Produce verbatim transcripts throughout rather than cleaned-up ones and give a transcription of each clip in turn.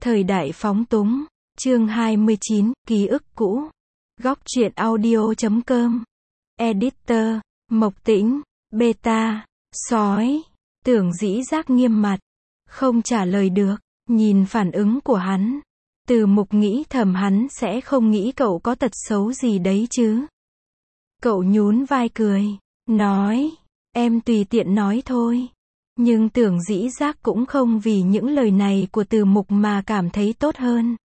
Thời đại phóng túng, chương hai mươi chín, ký ức cũ. Góc truyện audio chấm com. Editor, Mộc Tĩnh, Beta, sói. Tưởng Dĩ Giác nghiêm mặt, không trả lời được, nhìn phản ứng của hắn. Từ Mục nghĩ thầm hắn sẽ không nghĩ cậu có tật xấu gì đấy chứ. Cậu nhún vai cười, nói, em tùy tiện nói thôi. Nhưng Tưởng Dĩ Giác cũng không vì những lời này của Từ Mục mà cảm thấy tốt hơn.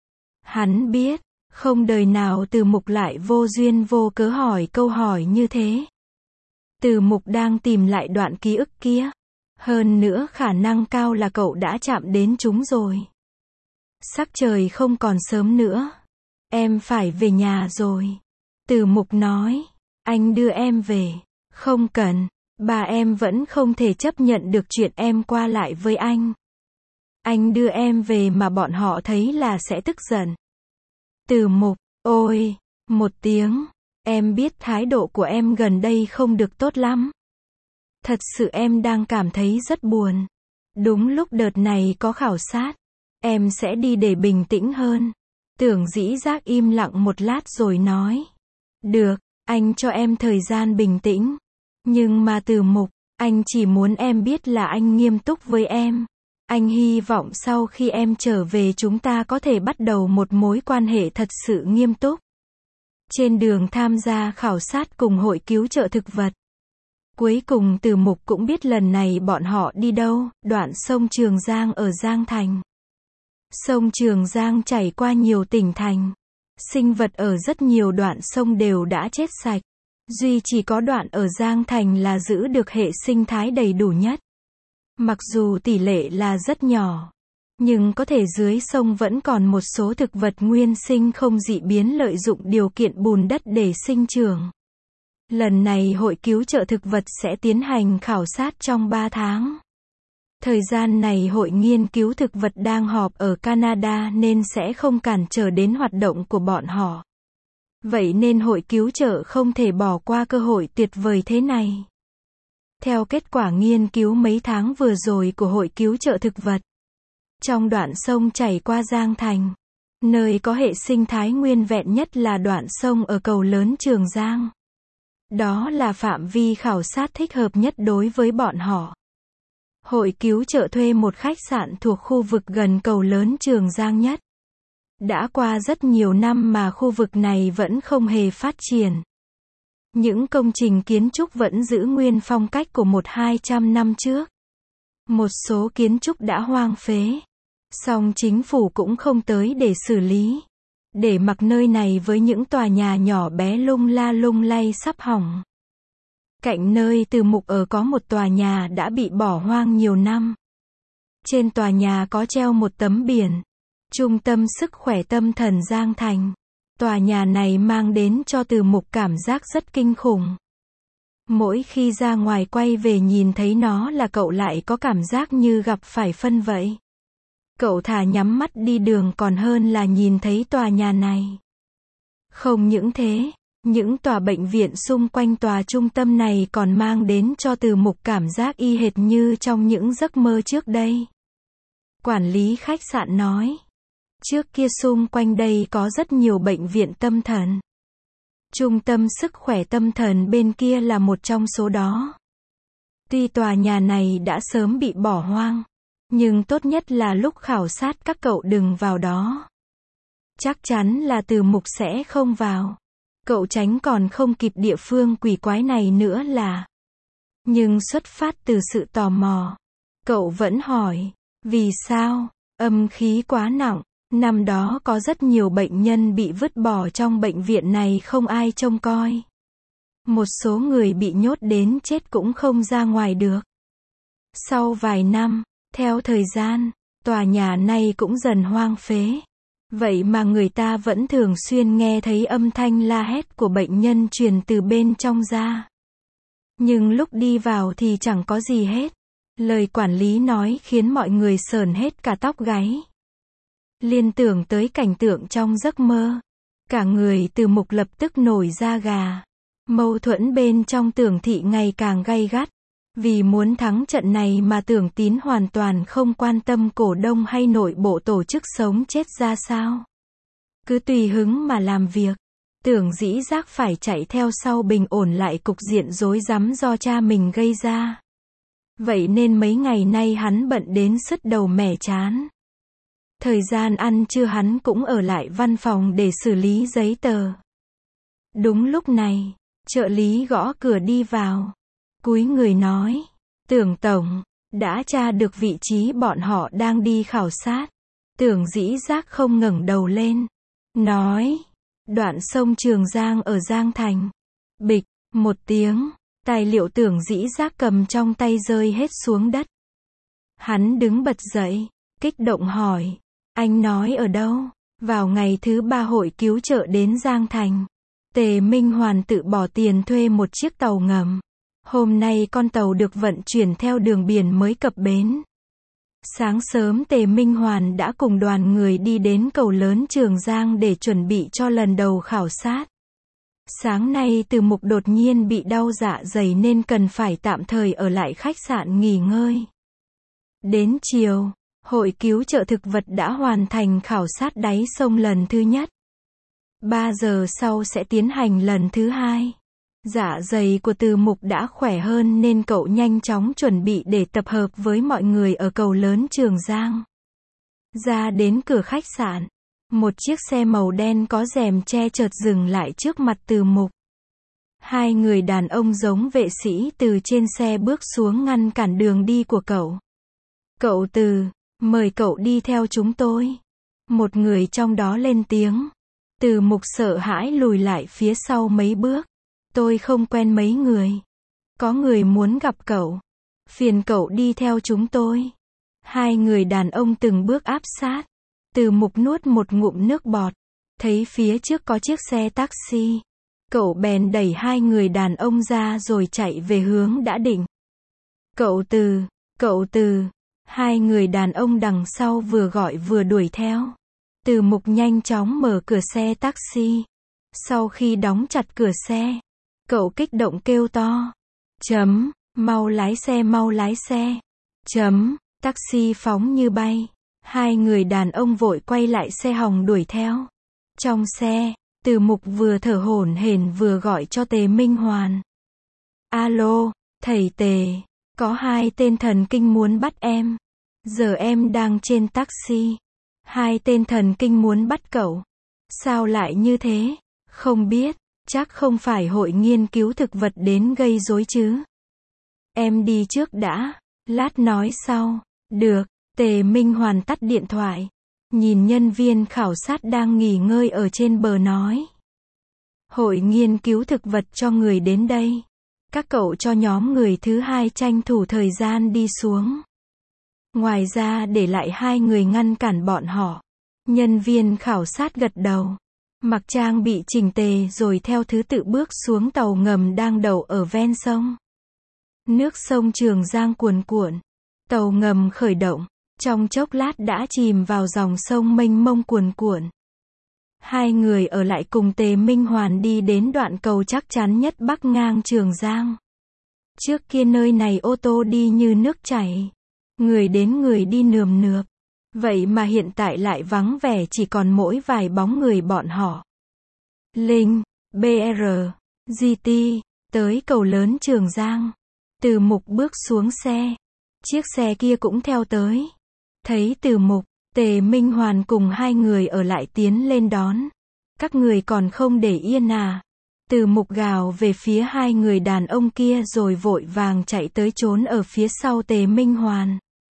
Hắn biết, không đời nào Từ Mục lại vô duyên vô cớ hỏi câu hỏi như thế. Từ Mục đang tìm lại đoạn ký ức kia. Hơn nữa khả năng cao là cậu đã chạm đến chúng rồi. Sắc trời không còn sớm nữa. Em phải về nhà rồi. Từ Mục nói, anh đưa em về. Không cần, bà em vẫn không thể chấp nhận được chuyện em qua lại với anh. Anh đưa em về mà bọn họ thấy là sẽ tức giận. Từ Mục, ôi, một tiếng, em biết thái độ của em gần đây không được tốt lắm. Thật sự em đang cảm thấy rất buồn. Đúng lúc đợt này có khảo sát, em sẽ đi để bình tĩnh hơn. Tưởng Dĩ Giác im lặng một lát rồi nói, được, anh cho em thời gian bình tĩnh. Nhưng mà Từ Mục, anh chỉ muốn em biết là anh nghiêm túc với em. Anh hy vọng sau khi em trở về chúng ta có thể bắt đầu một mối quan hệ thật sự nghiêm túc. Trên đường tham gia khảo sát cùng hội cứu trợ thực vật. Cuối cùng Từ Mục cũng biết lần này bọn họ đi đâu, đoạn sông Trường Giang ở Giang Thành. Sông Trường Giang chảy qua nhiều tỉnh thành. Sinh vật ở rất nhiều đoạn sông đều đã chết sạch. Duy chỉ có đoạn ở Giang Thành là giữ được hệ sinh thái đầy đủ nhất. Mặc dù tỷ lệ là rất nhỏ, nhưng có thể dưới sông vẫn còn một số thực vật nguyên sinh không dị biến lợi dụng điều kiện bùn đất để sinh trưởng. Lần này hội cứu trợ thực vật sẽ tiến hành khảo sát trong ba tháng. Thời gian này hội nghiên cứu thực vật đang họp ở Canada nên sẽ không cản trở đến hoạt động của bọn họ. Vậy nên hội cứu trợ không thể bỏ qua cơ hội tuyệt vời thế này. Theo kết quả nghiên cứu mấy tháng vừa rồi của hội cứu trợ thực vật, trong đoạn sông chảy qua Giang Thành, nơi có hệ sinh thái nguyên vẹn nhất là đoạn sông ở cầu lớn Trường Giang. Đó là phạm vi khảo sát thích hợp nhất đối với bọn họ. Hội cứu trợ thuê một khách sạn thuộc khu vực gần cầu lớn Trường Giang nhất. Đã qua rất nhiều năm mà khu vực này vẫn không hề phát triển. Những công trình kiến trúc vẫn giữ nguyên phong cách của một hai trăm năm trước. Một số kiến trúc đã hoang phế. Song chính phủ cũng không tới để xử lý. Để mặc nơi này với những tòa nhà nhỏ bé lung la lung lay sắp hỏng. Cạnh nơi Từ Mục ở có một tòa nhà đã bị bỏ hoang nhiều năm. Trên tòa nhà có treo một tấm biển. Trung tâm sức khỏe tâm thần Giang Thành. Tòa nhà này mang đến cho Từ Mục cảm giác rất kinh khủng. Mỗi khi ra ngoài quay về nhìn thấy nó là cậu lại có cảm giác như gặp phải phân vậy. Cậu thà nhắm mắt đi đường còn hơn là nhìn thấy tòa nhà này. Không những thế, những tòa bệnh viện xung quanh tòa trung tâm này còn mang đến cho Từ Mục cảm giác y hệt như trong những giấc mơ trước đây. Quản lý khách sạn nói, trước kia xung quanh đây có rất nhiều bệnh viện tâm thần. Trung tâm sức khỏe tâm thần bên kia là một trong số đó. Tuy tòa nhà này đã sớm bị bỏ hoang, nhưng tốt nhất là lúc khảo sát các cậu đừng vào đó. Chắc chắn là Từ Mục sẽ không vào. Cậu tránh còn không kịp địa phương quỷ quái này nữa là. Nhưng xuất phát từ sự tò mò, cậu vẫn hỏi, vì sao, âm khí quá nặng. Năm đó có rất nhiều bệnh nhân bị vứt bỏ trong bệnh viện này không ai trông coi. Một số người bị nhốt đến chết cũng không ra ngoài được. Sau vài năm, theo thời gian, tòa nhà này cũng dần hoang phế. Vậy mà người ta vẫn thường xuyên nghe thấy âm thanh la hét của bệnh nhân truyền từ bên trong ra. Nhưng lúc đi vào thì chẳng có gì hết. Lời quản lý nói khiến mọi người sởn hết cả tóc gáy. Liên tưởng tới cảnh tượng trong giấc mơ. Cả người Từ Mục lập tức nổi da gà. Mâu thuẫn bên trong Tưởng thị ngày càng gay gắt. Vì muốn thắng trận này mà Tưởng Tín hoàn toàn không quan tâm cổ đông hay nội bộ tổ chức sống chết ra sao. Cứ tùy hứng mà làm việc. Tưởng dĩ giác phải chạy theo sau bình ổn lại cục diện rối rắm do cha mình gây ra. Vậy nên mấy ngày nay hắn bận đến sứt đầu mẻ chán. Thời gian ăn trưa hắn cũng ở lại văn phòng để xử lý giấy tờ. Đúng lúc này, trợ lý gõ cửa đi vào. Cúi người nói, Tưởng tổng, đã tra được vị trí bọn họ đang đi khảo sát. Tưởng dĩ giác không ngẩng đầu lên. Nói, đoạn sông Trường Giang ở Giang Thành. Bịch, một tiếng, tài liệu Tưởng dĩ giác cầm trong tay rơi hết xuống đất. Hắn đứng bật dậy, kích động hỏi, anh nói ở đâu? Vào ngày thứ ba hội cứu trợ đến Giang Thành, Tề Minh Hoàn tự bỏ tiền thuê một chiếc tàu ngầm. Hôm nay con tàu được vận chuyển theo đường biển mới cập bến. Sáng sớm Tề Minh Hoàn đã cùng đoàn người đi đến cầu lớn Trường Giang để chuẩn bị cho lần đầu khảo sát. Sáng nay Từ Mục đột nhiên bị đau dạ dày nên cần phải tạm thời ở lại khách sạn nghỉ ngơi. Đến chiều, hội cứu trợ thực vật đã hoàn thành khảo sát đáy sông lần thứ nhất. Ba giờ sau sẽ tiến hành lần thứ hai. Dạ dày của Từ Mục đã khỏe hơn nên cậu nhanh chóng chuẩn bị để tập hợp với mọi người ở cầu lớn Trường Giang. Ra đến cửa khách sạn, một chiếc xe màu đen có rèm che chợt dừng lại trước mặt Từ Mục. Hai người đàn ông giống vệ sĩ từ trên xe bước xuống ngăn cản đường đi của cậu. Cậu Từ, mời cậu đi theo chúng tôi. Một người trong đó lên tiếng. Từ Mục sợ hãi lùi lại phía sau mấy bước. Tôi không quen mấy người. Có người muốn gặp cậu. Phiền cậu đi theo chúng tôi. Hai người đàn ông từng bước áp sát. Từ Mục nuốt một ngụm nước bọt. Thấy phía trước có chiếc xe taxi. Cậu bèn đẩy hai người đàn ông ra rồi chạy về hướng đã định. Cậu Từ, cậu Từ. Hai người đàn ông đằng sau vừa gọi vừa đuổi theo. Từ Mục nhanh chóng mở cửa xe taxi. Sau khi đóng chặt cửa xe, cậu kích động kêu to. Chấm, mau lái xe mau lái xe. Chấm, taxi phóng như bay. Hai người đàn ông vội quay lại xe hòng đuổi theo. Trong xe, Từ Mục vừa thở hổn hển vừa gọi cho Tề Minh Hoàn. Alo, thầy Tề, có hai tên thần kinh muốn bắt em. Giờ em đang trên taxi. Hai tên thần kinh muốn bắt cậu. Sao lại như thế? Không biết, chắc không phải hội nghiên cứu thực vật đến gây rối chứ. Em đi trước đã, lát nói sau. Được, Tề Minh Hoàn tắt điện thoại. Nhìn nhân viên khảo sát đang nghỉ ngơi ở trên bờ nói. Hội nghiên cứu thực vật cho người đến đây. Các cậu cho nhóm người thứ hai tranh thủ thời gian đi xuống. Ngoài ra để lại hai người ngăn cản bọn họ. Nhân viên khảo sát gật đầu. Mặc trang bị chỉnh tề rồi theo thứ tự bước xuống tàu ngầm đang đậu ở ven sông. Nước sông Trường Giang cuồn cuộn. Tàu ngầm khởi động. Trong chốc lát đã chìm vào dòng sông mênh mông cuồn cuộn. Hai người ở lại cùng Tề Minh Hoàn đi đến đoạn cầu chắc chắn nhất bắc ngang Trường Giang. Trước kia nơi này ô tô đi như nước chảy. Người đến người đi nườm nượp. Vậy mà hiện tại lại vắng vẻ chỉ còn mỗi vài bóng người bọn họ. Linh, bê rờ, giê tê, tới cầu lớn Trường Giang. Từ Mục bước xuống xe. Chiếc xe kia cũng theo tới. Thấy Từ Mục, Tề Minh Hoàn cùng hai người ở lại tiến lên đón. Các người còn không để yên à? Từ Mục gào về phía hai người đàn ông kia rồi vội vàng chạy tới trốn ở phía sau Tề Minh Hoàn.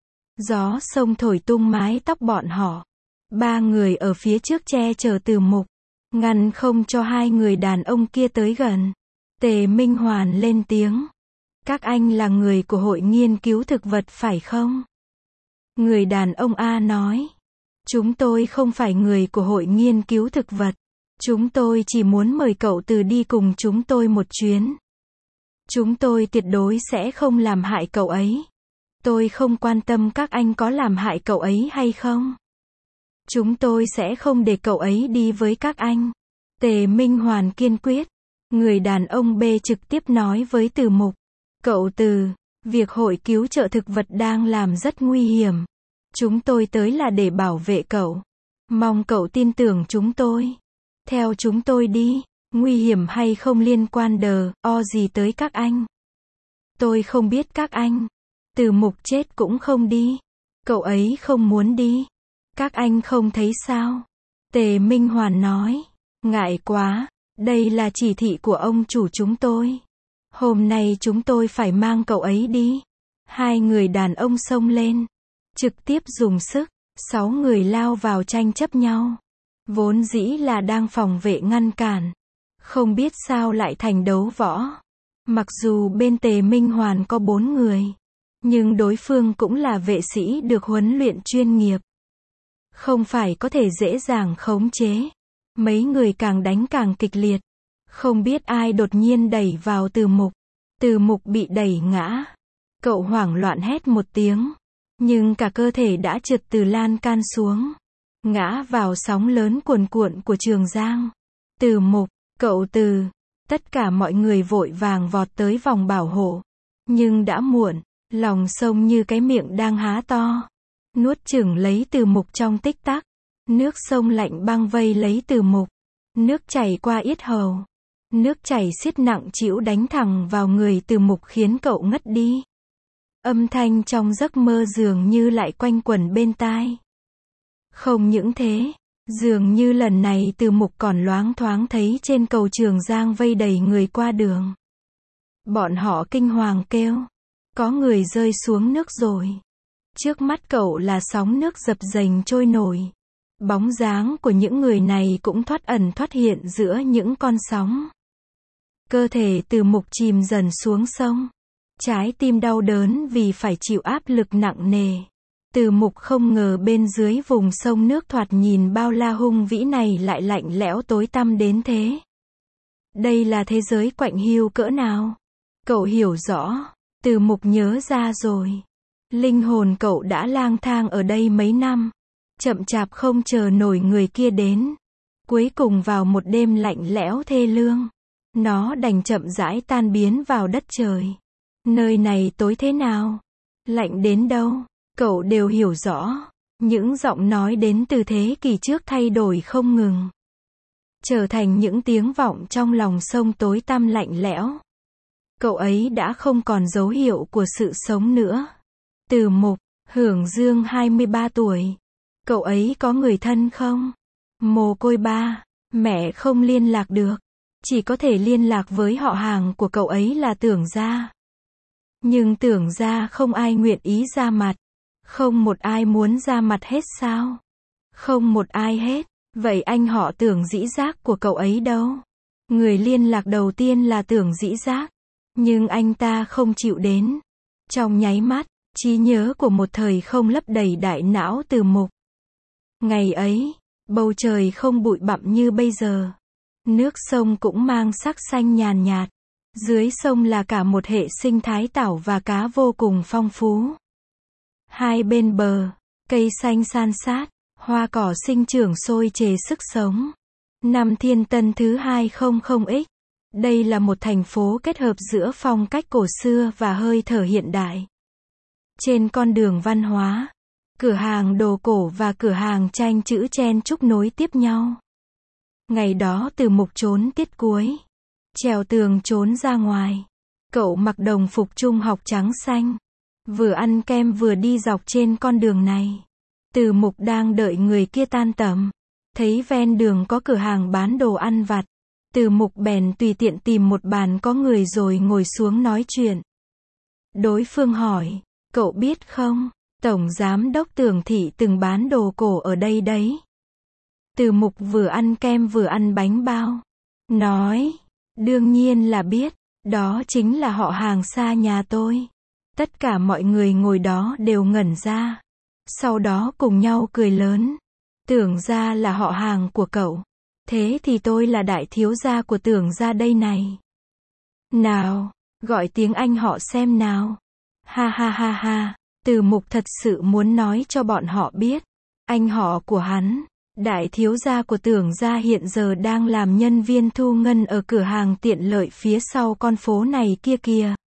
Gió sông thổi tung mái tóc bọn họ. Ba người ở phía trước che chở Từ Mục, ngăn không cho hai người đàn ông kia tới gần. Tề Minh Hoàn lên tiếng. Các anh là người của hội nghiên cứu thực vật phải không? Người đàn ông A nói. Chúng tôi không phải người của hội nghiên cứu thực vật. Chúng tôi chỉ muốn mời cậu Từ đi cùng chúng tôi một chuyến. Chúng tôi tuyệt đối sẽ không làm hại cậu ấy. Tôi không quan tâm các anh có làm hại cậu ấy hay không. Chúng tôi sẽ không để cậu ấy đi với các anh. Tề Minh Hoàn kiên quyết. Người đàn ông B trực tiếp nói với Từ Mục. Cậu Từ, Việc hội cứu trợ thực vật đang làm rất nguy hiểm. Chúng tôi tới là để bảo vệ cậu. Mong cậu tin tưởng chúng tôi. Theo chúng tôi đi. Nguy hiểm hay không liên quan đờ, o gì tới các anh. Tôi không biết các anh. Từ Mục chết cũng không đi. Cậu ấy không muốn đi. Các anh không thấy sao? Tề Minh Hoàn nói. Ngại quá. Đây là chỉ thị của ông chủ chúng tôi. Hôm nay chúng tôi phải mang cậu ấy đi. Hai người đàn ông xông lên. Trực tiếp dùng sức. Sáu người lao vào tranh chấp nhau. Vốn dĩ là đang phòng vệ ngăn cản. Không biết sao lại thành đấu võ. Mặc dù bên Tề Minh Hoàn có bốn người. Nhưng đối phương cũng là vệ sĩ được huấn luyện chuyên nghiệp. Không phải có thể dễ dàng khống chế. Mấy người càng đánh càng kịch liệt. Không biết ai đột nhiên đẩy vào Từ Mục. Từ Mục bị đẩy ngã. Cậu hoảng loạn hét một tiếng. Nhưng cả cơ thể đã trượt từ lan can xuống. Ngã vào sóng lớn cuồn cuộn của Trường Giang. Từ Mục, cậu Từ. Tất cả mọi người vội vàng vọt tới vòng bảo hộ. Nhưng đã muộn. Lòng sông như cái miệng đang há to. Nuốt chửng lấy Từ Mục trong tích tắc. Nước sông lạnh băng vây lấy Từ Mục. Nước chảy qua yết hầu. Nước chảy xiết nặng trĩu đánh thẳng vào người Từ Mục khiến cậu ngất đi. Âm thanh trong giấc mơ dường như lại quanh quẩn bên tai. Không những thế, dường như lần này Từ Mục còn loáng thoáng thấy trên cầu Trường Giang vây đầy người qua đường. Bọn họ kinh hoàng kêu. Có người rơi xuống nước rồi. Trước mắt cậu là sóng nước dập dềnh trôi nổi. Bóng dáng của những người này cũng thoát ẩn thoát hiện giữa những con sóng. Cơ thể Từ Mục chìm dần xuống sông. Trái tim đau đớn vì phải chịu áp lực nặng nề. Từ Mục không ngờ bên dưới vùng sông nước thoạt nhìn bao la hung vĩ này lại lạnh lẽo tối tăm đến thế. Đây là thế giới quạnh hiu cỡ nào? Cậu hiểu rõ. Từ Mục nhớ ra rồi. Linh hồn cậu đã lang thang ở đây mấy năm. Chậm chạp không chờ nổi người kia đến. Cuối cùng vào một đêm lạnh lẽo thê lương. Nó đành chậm rãi tan biến vào đất trời. Nơi này tối thế nào? Lạnh đến đâu? Cậu đều hiểu rõ. Những giọng nói đến từ thế kỷ trước thay đổi không ngừng. Trở thành những tiếng vọng trong lòng sông tối tăm lạnh lẽo. Cậu ấy đã không còn dấu hiệu của sự sống nữa. Từ Mục, Hưởng Dương hai mươi ba tuổi. Cậu ấy có người thân không? Mồ côi ba, mẹ không liên lạc được. Chỉ có thể liên lạc với họ hàng của cậu ấy là Tưởng Gia. Nhưng Tưởng Gia không ai nguyện ý ra mặt. Không một ai muốn ra mặt hết sao? Không một ai hết. Vậy anh họ Tưởng Dĩ Giác của cậu ấy đâu? Người liên lạc đầu tiên là Tưởng Dĩ Giác. Nhưng anh ta không chịu đến. Trong nháy mắt, trí nhớ của một thời không lấp đầy đại não Từ Mục. Ngày ấy, bầu trời không bụi bặm như bây giờ. Nước sông cũng mang sắc xanh nhàn nhạt. Dưới sông là cả một hệ sinh thái tảo và cá vô cùng phong phú. Hai bên bờ, cây xanh san sát, hoa cỏ sinh trưởng sôi trề sức sống. Năm Thiên Tân thứ hai không không x. Đây là một thành phố kết hợp giữa phong cách cổ xưa và hơi thở hiện đại. Trên con đường văn hóa, cửa hàng đồ cổ và cửa hàng tranh chữ chen chúc nối tiếp nhau. Ngày đó Từ Mục trốn tiết cuối. Trèo tường trốn ra ngoài. Cậu mặc đồng phục trung học trắng xanh. Vừa ăn kem vừa đi dọc trên con đường này. Từ Mục đang đợi người kia tan tầm. Thấy ven đường có cửa hàng bán đồ ăn vặt. Từ Mục bèn tùy tiện tìm một bàn có người rồi ngồi xuống nói chuyện. Đối phương hỏi, cậu biết không, Tổng Giám đốc Tưởng Thị từng bán đồ cổ ở đây đấy. Từ Mục vừa ăn kem vừa ăn bánh bao. Nói, đương nhiên là biết, đó chính là họ hàng xa nhà tôi. Tất cả mọi người ngồi đó đều ngẩn ra. Sau đó cùng nhau cười lớn. Tưởng ra là họ hàng của cậu. Thế thì tôi là đại thiếu gia của Tưởng gia đây này. Nào, gọi tiếng anh họ xem nào. Ha ha ha ha, Từ Mục thật sự muốn nói cho bọn họ biết. Anh họ của hắn, đại thiếu gia của Tưởng gia hiện giờ đang làm nhân viên thu ngân ở cửa hàng tiện lợi phía sau con phố này kia kìa.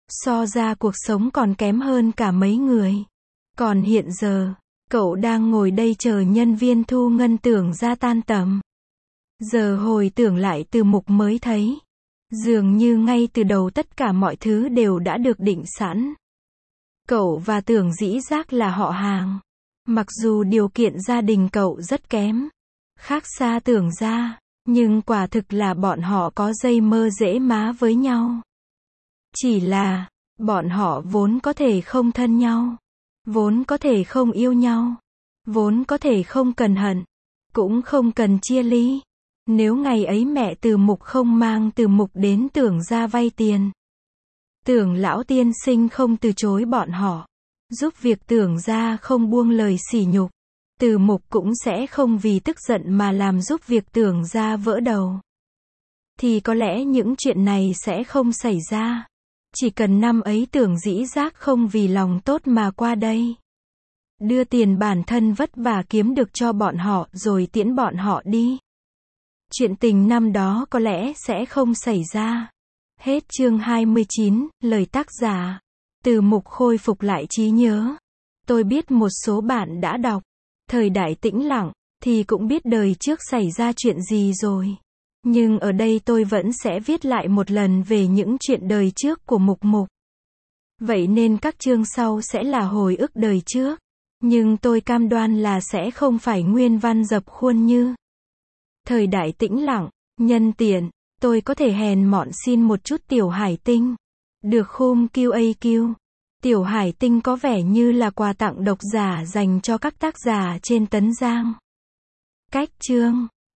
So ra cuộc sống còn kém hơn cả mấy người. Còn hiện giờ, cậu đang ngồi đây chờ nhân viên thu ngân Tưởng ra tan tầm. Giờ hồi tưởng lại từ mục mới thấy, dường như ngay từ đầu tất cả mọi thứ đều đã được định sẵn. Cậu và Tưởng dĩ giác là họ hàng. Mặc dù điều kiện gia đình cậu rất kém, khác xa Tưởng ra, nhưng quả thực là bọn họ có dây mơ dễ má với nhau. Chỉ là, bọn họ vốn có thể không thân nhau, vốn có thể không yêu nhau, vốn có thể không cần hận, cũng không cần chia ly. Nếu ngày ấy mẹ Từ Mục không mang Từ Mục đến Tưởng ra vay tiền, Tưởng lão tiên sinh không từ chối bọn họ, giúp việc Tưởng ra không buông lời sỉ nhục, Từ Mục cũng sẽ không vì tức giận mà làm giúp việc Tưởng ra vỡ đầu. Thì có lẽ những chuyện này sẽ không xảy ra. Chỉ cần năm ấy Tưởng dĩ giác không vì lòng tốt mà qua đây, đưa tiền bản thân vất vả kiếm được cho bọn họ rồi tiễn bọn họ đi, chuyện tình năm đó có lẽ sẽ không xảy ra. Hết chương hai mươi chín, lời tác giả. Từ Mục khôi phục lại trí nhớ. Tôi biết một số bạn đã đọc Thời đại tĩnh lặng, thì cũng biết đời trước xảy ra chuyện gì rồi. Nhưng ở đây tôi vẫn sẽ viết lại một lần về những chuyện đời trước của Mục Mục. Vậy nên các chương sau sẽ là hồi ức đời trước. Nhưng tôi cam đoan là sẽ không phải nguyên văn dập khuôn như Thời đại tĩnh lặng. Nhân tiện, tôi có thể hèn mọn xin một chút Tiểu Hải Tinh. Được khum quy a quy. Tiểu Hải Tinh có vẻ như là quà tặng độc giả dành cho các tác giả trên Tấn Giang. Cách chương